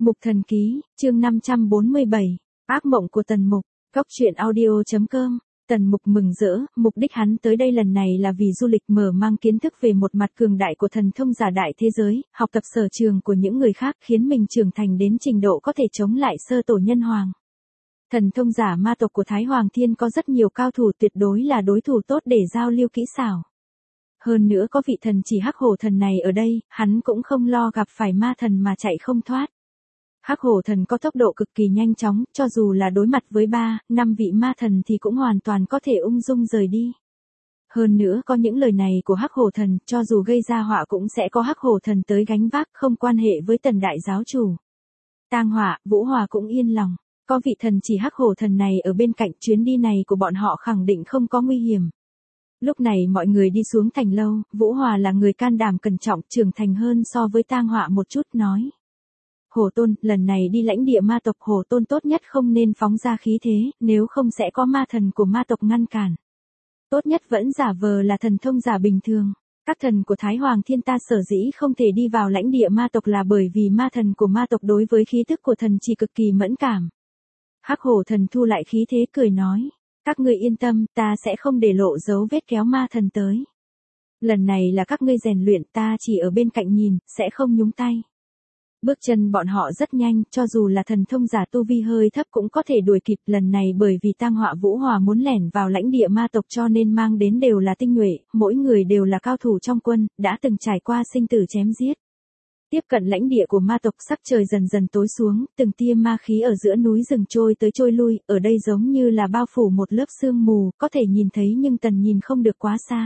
Mục Thần Ký, chương 547, ác mộng của Tần Mục, góc truyện audio.com. Tần Mục mừng rỡ, mục đích hắn tới đây lần này là vì du lịch mở mang kiến thức về một mặt cường đại của thần thông giả đại thế giới, học tập sở trường của những người khác khiến mình trưởng thành đến trình độ có thể chống lại sơ tổ nhân hoàng. Thần thông giả ma tộc của Thái Hoàng Thiên có rất nhiều cao thủ, tuyệt đối là đối thủ tốt để giao lưu kỹ xảo. Hơn nữa có vị thần chỉ Hắc Hổ thần này ở đây, hắn cũng không lo gặp phải ma thần mà chạy không thoát. Hắc Hổ thần có tốc độ cực kỳ nhanh chóng, cho dù là đối mặt với 3-5 vị ma thần thì cũng hoàn toàn có thể ung dung rời đi. Hơn nữa có những lời này của Hắc Hổ thần, cho dù gây ra họa cũng sẽ có Hắc Hổ thần tới gánh vác, không quan hệ với Tần đại giáo chủ. Tang Hỏa, Vũ Hòa cũng yên lòng, có vị thần chỉ Hắc Hổ thần này ở bên cạnh, chuyến đi này của bọn họ khẳng định không có nguy hiểm. Lúc này mọi người đi xuống thành lâu, Vũ Hòa là người can đảm cẩn trọng, trưởng thành hơn so với Tang Hỏa một chút, nói: Hổ Tôn, lần này đi lãnh địa ma tộc, Hổ Tôn tốt nhất không nên phóng ra khí thế, nếu không sẽ có ma thần của ma tộc ngăn cản. Tốt nhất vẫn giả vờ là thần thông giả bình thường. Các thần của Thái Hoàng Thiên ta sở dĩ không thể đi vào lãnh địa ma tộc là bởi vì ma thần của ma tộc đối với khí tức của thần chỉ cực kỳ mẫn cảm. Hắc Hổ thần thu lại khí thế cười nói: Các ngươi yên tâm, ta sẽ không để lộ dấu vết kéo ma thần tới. Lần này là các ngươi rèn luyện, ta chỉ ở bên cạnh nhìn, sẽ không nhúng tay. Bước chân bọn họ rất nhanh, cho dù là thần thông giả tu vi hơi thấp cũng có thể đuổi kịp. Lần này bởi vì Tang Họa Vũ Hòa muốn lẻn vào lãnh địa ma tộc cho nên mang đến đều là tinh nhuệ, mỗi người đều là cao thủ trong quân, đã từng trải qua sinh tử chém giết. Tiếp cận lãnh địa của ma tộc, sắc trời dần dần tối xuống, từng tia ma khí ở giữa núi rừng trôi tới trôi lui, ở đây giống như là bao phủ một lớp sương mù, có thể nhìn thấy nhưng tần nhìn không được quá xa.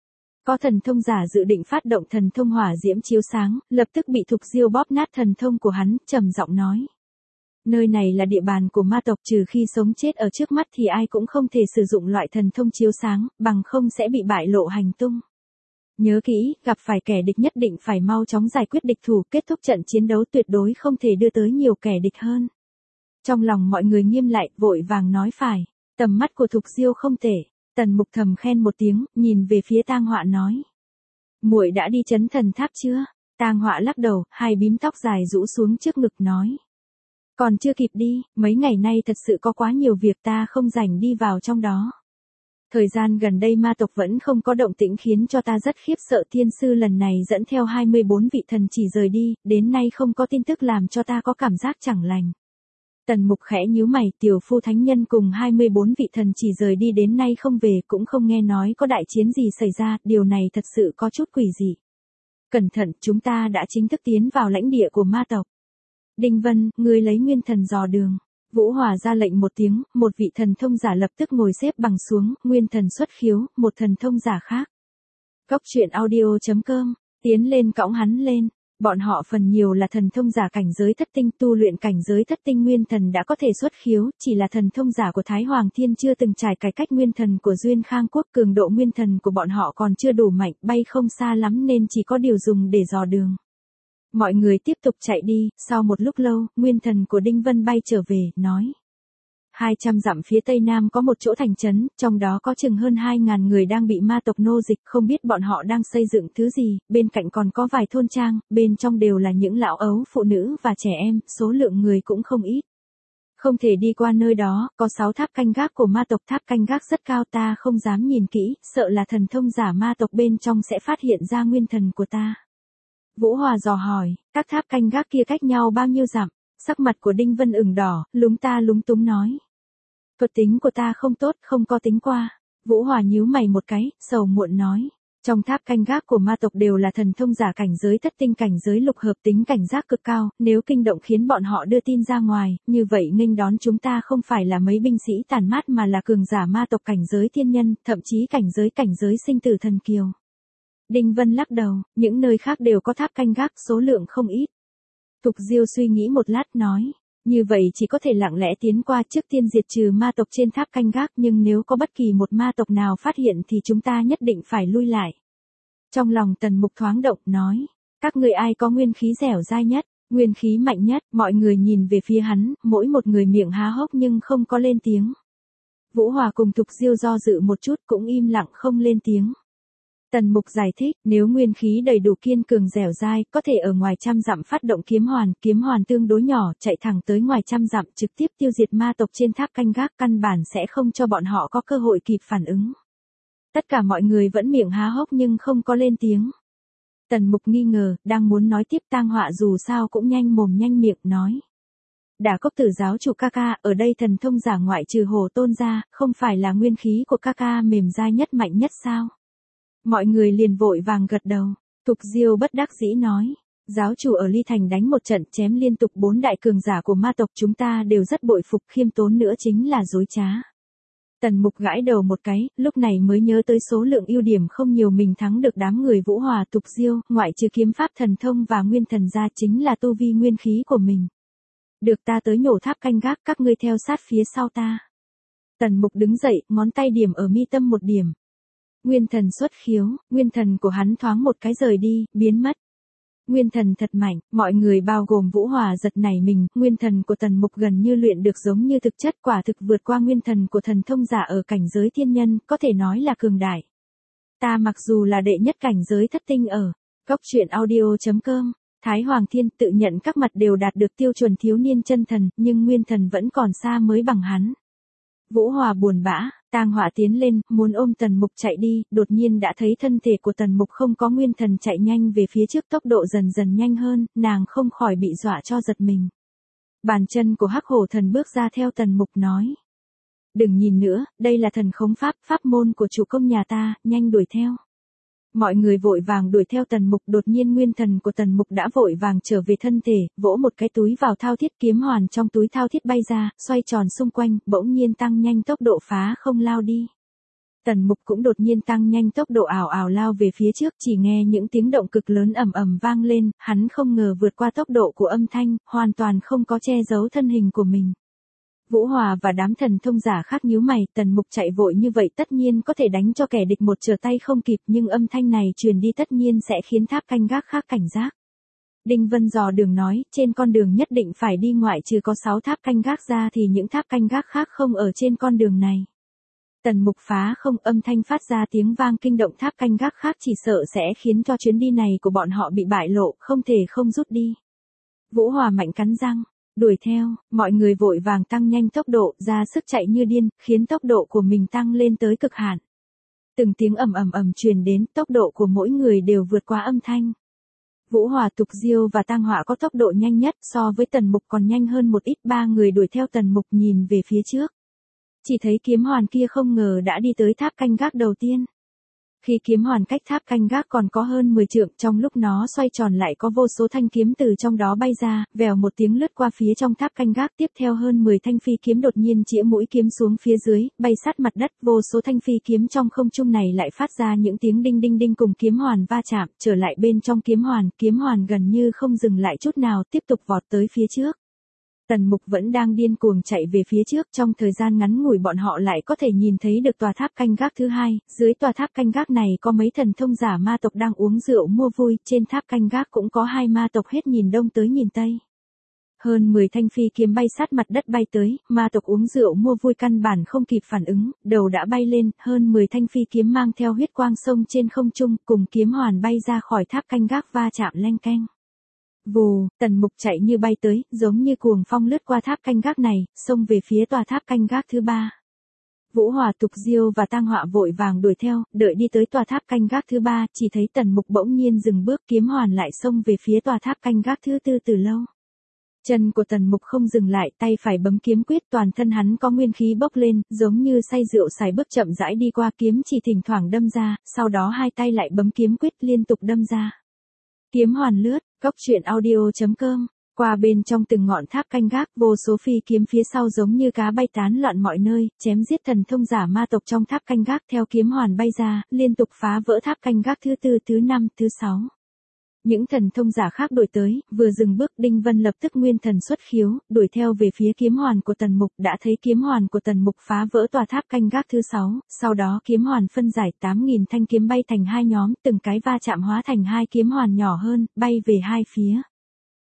Có thần thông giả dự định phát động thần thông hỏa diễm chiếu sáng, lập tức bị Thục Diêu bóp nát thần thông của hắn, trầm giọng nói: Nơi này là địa bàn của ma tộc, trừ khi sống chết ở trước mắt thì ai cũng không thể sử dụng loại thần thông chiếu sáng, bằng không sẽ bị bại lộ hành tung. Nhớ kỹ, gặp phải kẻ địch nhất định phải mau chóng giải quyết địch thủ, kết thúc trận chiến đấu, tuyệt đối không thể đưa tới nhiều kẻ địch hơn. Trong lòng mọi người nghiêm lại, vội vàng nói phải. Tầm mắt của Thục Diêu không tệ. Tần Mục thầm khen một tiếng, nhìn về phía Tang Họa nói: Muội đã đi Chấn Thần Tháp chưa? Tang Họa lắc đầu, hai bím tóc dài rũ xuống trước ngực nói: Còn chưa kịp đi, mấy ngày nay thật sự có quá nhiều việc, ta không rảnh đi vào trong đó. Thời gian gần đây ma tộc vẫn không có động tĩnh khiến cho ta rất khiếp sợ, thiên sư lần này dẫn theo 24 vị thần chỉ rời đi, đến nay không có tin tức làm cho ta có cảm giác chẳng lành. Tần Mục khẽ nhíu mày, tiểu phu thánh nhân cùng 24 vị thần chỉ rời đi đến nay không về, cũng không nghe nói có đại chiến gì xảy ra, điều này thật sự có chút quỷ dị. Cẩn thận, chúng ta đã chính thức tiến vào lãnh địa của ma tộc. Đinh Vân, ngươi lấy nguyên thần dò đường. Vũ Hòa ra lệnh một tiếng, một vị thần thông giả lập tức ngồi xếp bằng xuống, nguyên thần xuất khiếu, một thần thông giả khác. Góc truyện audio.com, tiến lên cõng hắn lên. Bọn họ phần nhiều là thần thông giả cảnh giới thất tinh, tu luyện cảnh giới thất tinh nguyên thần đã có thể xuất khiếu, chỉ là thần thông giả của Thái Hoàng Thiên chưa từng trải cải cách nguyên thần của Duyên Khang Quốc, cường độ nguyên thần của bọn họ còn chưa đủ mạnh, bay không xa lắm nên chỉ có điều dùng để dò đường. Mọi người tiếp tục chạy đi, sau một lúc lâu, nguyên thần của Đinh Vân bay trở về, nói: 200 dặm phía tây nam có một chỗ thành trấn, trong đó có chừng hơn 2.000 người đang bị ma tộc nô dịch, không biết bọn họ đang xây dựng thứ gì, bên cạnh còn có vài thôn trang, bên trong đều là những lão ấu, phụ nữ và trẻ em, số lượng người cũng không ít. Không thể đi qua nơi đó, có 6 tháp canh gác của ma tộc, tháp canh gác rất cao, ta không dám nhìn kỹ, sợ là thần thông giả ma tộc bên trong sẽ phát hiện ra nguyên thần của ta. Vũ Hòa dò hỏi, các tháp canh gác kia cách nhau bao nhiêu dặm? Sắc mặt của Đinh Vân ửng đỏ, lúng ta lúng túng nói: Thuật tính của ta không tốt, không có tính qua. Vũ Hòa nhíu mày một cái, sầu muộn nói: Trong tháp canh gác của ma tộc đều là thần thông giả cảnh giới thất tinh, cảnh giới lục hợp, tính cảnh giác cực cao, nếu kinh động khiến bọn họ đưa tin ra ngoài, như vậy nghênh đón chúng ta không phải là mấy binh sĩ tàn mát mà là cường giả ma tộc cảnh giới thiên nhân, thậm chí cảnh giới sinh tử thần kiều. Đinh Vân lắc đầu, những nơi khác đều có tháp canh gác, số lượng không ít. Thục Diêu suy nghĩ một lát nói: Như vậy chỉ có thể lặng lẽ tiến qua, trước tiên diệt trừ ma tộc trên tháp canh gác, nhưng nếu có bất kỳ một ma tộc nào phát hiện thì chúng ta nhất định phải lui lại. Trong lòng Tần Mục thoáng động, nói: Các người ai có nguyên khí dẻo dai nhất, nguyên khí mạnh nhất? Mọi người nhìn về phía hắn, mỗi một người miệng há hốc nhưng không có lên tiếng. Vũ Hòa cùng Thục Diêu do dự một chút cũng im lặng không lên tiếng. Tần Mục giải thích, nếu nguyên khí đầy đủ kiên cường dẻo dai, có thể ở ngoài trăm dặm phát động kiếm hoàn tương đối nhỏ, chạy thẳng tới ngoài trăm dặm trực tiếp tiêu diệt ma tộc trên tháp canh gác, căn bản sẽ không cho bọn họ có cơ hội kịp phản ứng. Tất cả mọi người vẫn miệng há hốc nhưng không có lên tiếng. Tần Mục nghi ngờ, đang muốn nói tiếp, Tang Họa dù sao cũng nhanh mồm nhanh miệng nói. Đả Cốc Tử giáo chủ ca ca, ở đây thần thông giả ngoại trừ Hồ Tôn ra, không phải là nguyên khí của ca ca mềm dai nhất mạnh nhất sao? Mọi người liền vội vàng gật đầu. Thục Diêu bất đắc dĩ nói. Giáo chủ ở Ly Thành đánh một trận chém liên tục 4 đại cường giả của ma tộc, chúng ta đều rất bội phục, khiêm tốn nữa chính là dối trá. Tần Mục gãi đầu một cái, lúc này mới nhớ tới số lượng ưu điểm không nhiều mình thắng được đám người Vũ Hòa Thục Diêu, ngoại trừ kiếm pháp thần thông và nguyên thần ra chính là tu vi nguyên khí của mình. Được, ta tới nhổ tháp canh gác, các ngươi theo sát phía sau ta. Tần Mục đứng dậy, ngón tay điểm ở mi tâm một điểm. Nguyên thần xuất khiếu, nguyên thần của hắn thoáng một cái rời đi, biến mất. Nguyên thần thật mạnh, mọi người bao gồm Vũ Hòa giật nảy mình, nguyên thần của Tần Mục gần như luyện được giống như thực chất, quả thực vượt qua nguyên thần của thần thông giả ở cảnh giới thiên nhân, có thể nói là cường đại. Ta mặc dù là đệ nhất cảnh giới thất tinh ở Cốc Truyện Audio.com, Thái Hoàng Thiên tự nhận các mặt đều đạt được tiêu chuẩn thiếu niên chân thần, nhưng nguyên thần vẫn còn xa mới bằng hắn. Vũ Hòa buồn bã, Tang Họa tiến lên, muốn ôm Tần Mục chạy đi, đột nhiên đã thấy thân thể của Tần Mục không có nguyên thần chạy nhanh về phía trước, tốc độ dần dần nhanh hơn, nàng không khỏi bị dọa cho giật mình. Bàn chân của Hắc Hổ Thần bước ra theo Tần Mục nói. Đừng nhìn nữa, đây là thần khống pháp, pháp môn của chủ công nhà ta, nhanh đuổi theo. Mọi người vội vàng đuổi theo Tần Mục, đột nhiên nguyên thần của Tần Mục đã vội vàng trở về thân thể, vỗ một cái túi vào thao thiết, kiếm hoàn trong túi thao thiết bay ra, xoay tròn xung quanh, bỗng nhiên tăng nhanh tốc độ phá không lao đi. Tần Mục cũng đột nhiên tăng nhanh tốc độ ảo ảo lao về phía trước, chỉ nghe những tiếng động cực lớn ầm ầm vang lên, hắn không ngờ vượt qua tốc độ của âm thanh, hoàn toàn không có che giấu thân hình của mình. Vũ Hòa và đám thần thông giả khác nhíu mày, Tần Mục chạy vội như vậy tất nhiên có thể đánh cho kẻ địch một trở tay không kịp, nhưng âm thanh này truyền đi tất nhiên sẽ khiến tháp canh gác khác cảnh giác. Đinh Vân dò đường nói, trên con đường nhất định phải đi, ngoại trừ có 6 tháp canh gác ra thì những tháp canh gác khác không ở trên con đường này. Tần Mục phá không, âm thanh phát ra tiếng vang kinh động tháp canh gác khác, chỉ sợ sẽ khiến cho chuyến đi này của bọn họ bị bại lộ, không thể không rút đi. Vũ Hòa mạnh cắn răng. Đuổi theo, mọi người vội vàng tăng nhanh tốc độ, ra sức chạy như điên, khiến tốc độ của mình tăng lên tới cực hạn. Từng tiếng ầm ầm ầm truyền đến, tốc độ của mỗi người đều vượt qua âm thanh. Vũ Hòa, Thục Diêu và Tang Họa có tốc độ nhanh nhất, so với Tần Mục còn nhanh hơn một ít, 3 người đuổi theo Tần Mục nhìn về phía trước. Chỉ thấy kiếm hoàn kia không ngờ đã đi tới tháp canh gác đầu tiên. Khi kiếm hoàn cách tháp canh gác còn có hơn 10 trượng, trong lúc nó xoay tròn lại có vô số thanh kiếm từ trong đó bay ra, vèo một tiếng lướt qua phía trong tháp canh gác, tiếp theo hơn 10 thanh phi kiếm đột nhiên chĩa mũi kiếm xuống phía dưới, bay sát mặt đất, vô số thanh phi kiếm trong không trung này lại phát ra những tiếng đinh đinh đinh cùng kiếm hoàn va chạm, trở lại bên trong kiếm hoàn gần như không dừng lại chút nào, tiếp tục vọt tới phía trước. Tần Mục vẫn đang điên cuồng chạy về phía trước, trong thời gian ngắn ngủi bọn họ lại có thể nhìn thấy được tòa tháp canh gác thứ hai, dưới tòa tháp canh gác này có mấy thần thông giả ma tộc đang uống rượu mua vui, trên tháp canh gác cũng có 2 ma tộc hết nhìn đông tới nhìn tây. Hơn 10 thanh phi kiếm bay sát mặt đất bay tới, ma tộc uống rượu mua vui căn bản không kịp phản ứng, đầu đã bay lên, hơn 10 thanh phi kiếm mang theo huyết quang sông trên không trung, cùng kiếm hoàn bay ra khỏi tháp canh gác va chạm leng keng. Vù, Tần Mục chạy như bay tới, giống như cuồng phong lướt qua tháp canh gác này, xông về phía tòa tháp canh gác thứ 3. Vũ Hòa, Thục Diêu và Tang Họa vội vàng đuổi theo, đợi đi tới tòa tháp canh gác thứ 3, chỉ thấy Tần Mục bỗng nhiên dừng bước, kiếm hoàn lại xông về phía tòa tháp canh gác thứ 4 từ lâu. Chân của Tần Mục không dừng lại, tay phải bấm kiếm quyết, toàn thân hắn có nguyên khí bốc lên, giống như say rượu xài bước chậm rãi đi qua, kiếm chỉ thỉnh thoảng đâm ra, sau đó hai tay lại bấm kiếm quyết liên tục đâm ra. Kiếm hoàn lướt, Cốc Truyện Audio.com, qua bên trong từng ngọn tháp canh gác, vô số phi kiếm phía sau giống như cá bay tán loạn mọi nơi, chém giết thần thông giả ma tộc trong tháp canh gác, theo kiếm hoàn bay ra, liên tục phá vỡ tháp canh gác thứ 4, thứ 5, thứ 6. Những thần thông giả khác đuổi tới, vừa dừng bước, Đinh Vân lập tức nguyên thần xuất khiếu, đuổi theo về phía kiếm hoàn của Tần Mục, đã thấy kiếm hoàn của Tần Mục phá vỡ tòa tháp canh gác thứ 6, sau đó kiếm hoàn phân giải, 8.000 thanh kiếm bay thành 2 nhóm, từng cái va chạm hóa thành 2 kiếm hoàn nhỏ hơn, bay về hai phía.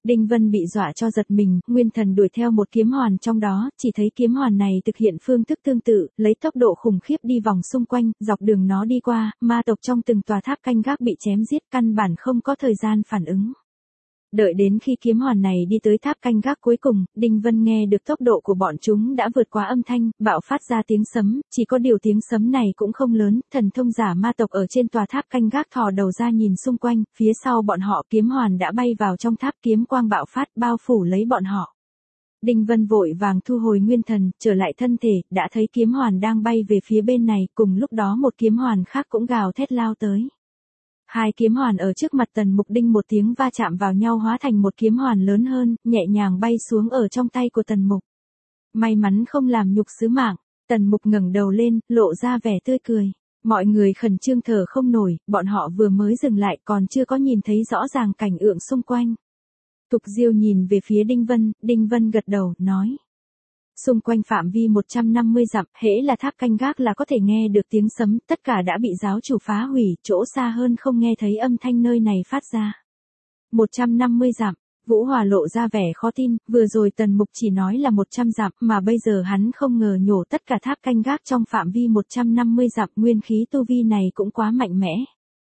Đinh Vân bị dọa cho giật mình, nguyên thần đuổi theo một kiếm hoàn trong đó, chỉ thấy kiếm hoàn này thực hiện phương thức tương tự, lấy tốc độ khủng khiếp đi vòng xung quanh, dọc đường nó đi qua, ma tộc trong từng tòa tháp canh gác bị chém giết, căn bản không có thời gian phản ứng. Đợi đến khi kiếm hoàn này đi tới tháp canh gác cuối cùng, Đinh Vân nghe được tốc độ của bọn chúng đã vượt qua âm thanh, bạo phát ra tiếng sấm, chỉ có điều tiếng sấm này cũng không lớn, thần thông giả ma tộc ở trên tòa tháp canh gác thò đầu ra nhìn xung quanh, phía sau bọn họ kiếm hoàn đã bay vào trong tháp, kiếm quang bạo phát bao phủ lấy bọn họ. Đinh Vân vội vàng thu hồi nguyên thần, trở lại thân thể, đã thấy kiếm hoàn đang bay về phía bên này, cùng lúc đó một kiếm hoàn khác cũng gào thét lao tới. Hai kiếm hoàn ở trước mặt Tần Mục đinh một tiếng va chạm vào nhau hóa thành một kiếm hoàn lớn hơn, nhẹ nhàng bay xuống ở trong tay của Tần Mục. May mắn không làm nhục sứ mạng, Tần Mục ngẩng đầu lên, lộ ra vẻ tươi cười. Mọi người khẩn trương thở không nổi, bọn họ vừa mới dừng lại còn chưa có nhìn thấy rõ ràng cảnh tượng xung quanh. Thục Diêu nhìn về phía Đinh Vân gật đầu, nói. Xung quanh phạm vi 150 dặm, hễ là tháp canh gác là có thể nghe được tiếng sấm, tất cả đã bị giáo chủ phá hủy, chỗ xa hơn không nghe thấy âm thanh nơi này phát ra. 150 dặm, Vũ Hòa lộ ra vẻ khó tin, vừa rồi Tần Mục chỉ nói là 100 dặm, mà bây giờ hắn không ngờ nhổ tất cả tháp canh gác trong phạm vi 150 dặm, nguyên khí tu vi này cũng quá mạnh mẽ.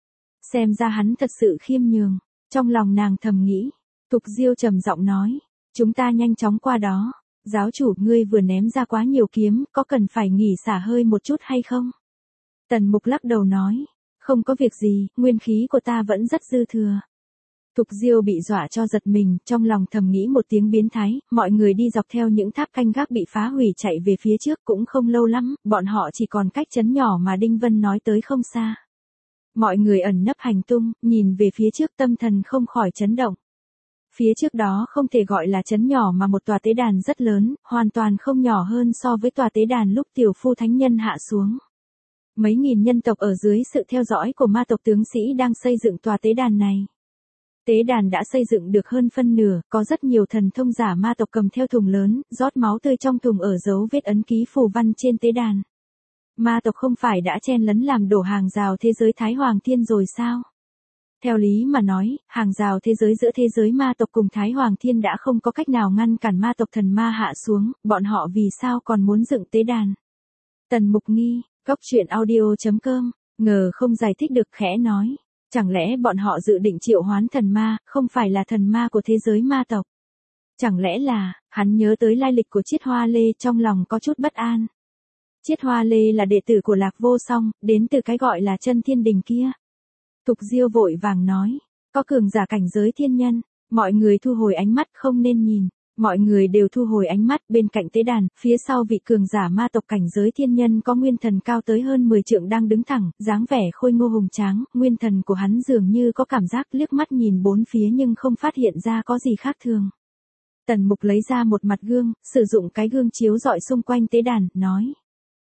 Xem ra hắn thật sự khiêm nhường, trong lòng nàng thầm nghĩ. Thục Diêu trầm giọng nói, chúng ta nhanh chóng qua đó. Giáo chủ, ngươi vừa ném ra quá nhiều kiếm, có cần phải nghỉ xả hơi một chút hay không? Tần Mục lắc đầu nói, không có việc gì, nguyên khí của ta vẫn rất dư thừa. Thục Diêu bị dọa cho giật mình, trong lòng thầm nghĩ một tiếng biến thái, mọi người đi dọc theo những tháp canh gác bị phá hủy chạy về phía trước cũng không lâu lắm, bọn họ chỉ còn cách trấn nhỏ mà Đinh Vân nói tới không xa. Mọi người ẩn nấp hành tung, nhìn về phía trước tâm thần không khỏi chấn động. Phía trước đó không thể gọi là trấn nhỏ mà một tòa tế đàn rất lớn, hoàn toàn không nhỏ hơn so với tòa tế đàn lúc tiểu phu thánh nhân hạ xuống. Mấy nghìn nhân tộc ở dưới sự theo dõi của ma tộc tướng sĩ đang xây dựng tòa tế đàn này. Tế đàn đã xây dựng được hơn phân nửa, có rất nhiều thần thông giả ma tộc cầm theo thùng lớn, rót máu tươi trong thùng ở dấu vết ấn ký phù văn trên tế đàn. Ma tộc không phải đã chen lấn làm đổ hàng rào thế giới Thái Hoàng Thiên rồi sao? Theo lý mà nói, hàng rào thế giới giữa thế giới ma tộc cùng Thái Hoàng Thiên đã không có cách nào ngăn cản ma tộc thần ma hạ xuống, bọn họ vì sao còn muốn dựng tế đàn? Tần Mục nghi, goctruyện.audio.com, ngờ không giải thích được khẽ nói. Chẳng lẽ bọn họ dự định triệu hoán thần ma, không phải là thần ma của thế giới ma tộc? Chẳng lẽ là, hắn nhớ tới lai lịch của Chiết Hoa Lê trong lòng có chút bất an. Chiết Hoa Lê là đệ tử của Lạc Vô Song, đến từ cái gọi là chân thiên đình kia. Thục Diêu vội vàng nói, có cường giả cảnh giới thiên nhân, mọi người thu hồi ánh mắt không nên nhìn, mọi người đều thu hồi ánh mắt bên cạnh tế đàn, phía sau vị cường giả ma tộc cảnh giới thiên nhân có nguyên thần cao tới hơn 10 trượng đang đứng thẳng, dáng vẻ khôi ngô hùng tráng, nguyên thần của hắn dường như có cảm giác liếc mắt nhìn bốn phía nhưng không phát hiện ra có gì khác thường. Tần Mục lấy ra một mặt gương, sử dụng cái gương chiếu rọi xung quanh tế đàn, nói.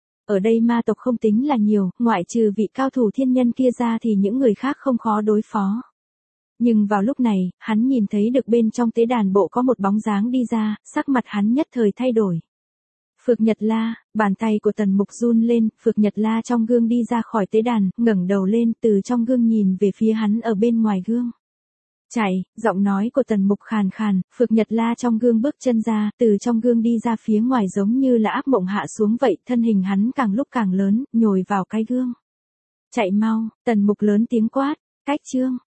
Ở đây ma tộc không tính là nhiều, ngoại trừ vị cao thủ thiên nhân kia ra thì những người khác không khó đối phó. Nhưng vào lúc này, hắn nhìn thấy được bên trong tế đàn bộ có một bóng dáng đi ra, sắc mặt hắn nhất thời thay đổi. Phược Nhật La, bàn tay của Tần Mục run lên, Phược Nhật La trong gương đi ra khỏi tế đàn, ngẩng đầu lên từ trong gương nhìn về phía hắn ở bên ngoài gương. Chạy, giọng nói của Tần Mục khàn khàn, Phược Nhật La trong gương bước chân ra, từ trong gương đi ra phía ngoài giống như là ác mộng hạ xuống vậy, thân hình hắn càng lúc càng lớn, nhồi vào cái gương. Chạy mau, Tần Mục lớn tiếng quát, cách chương.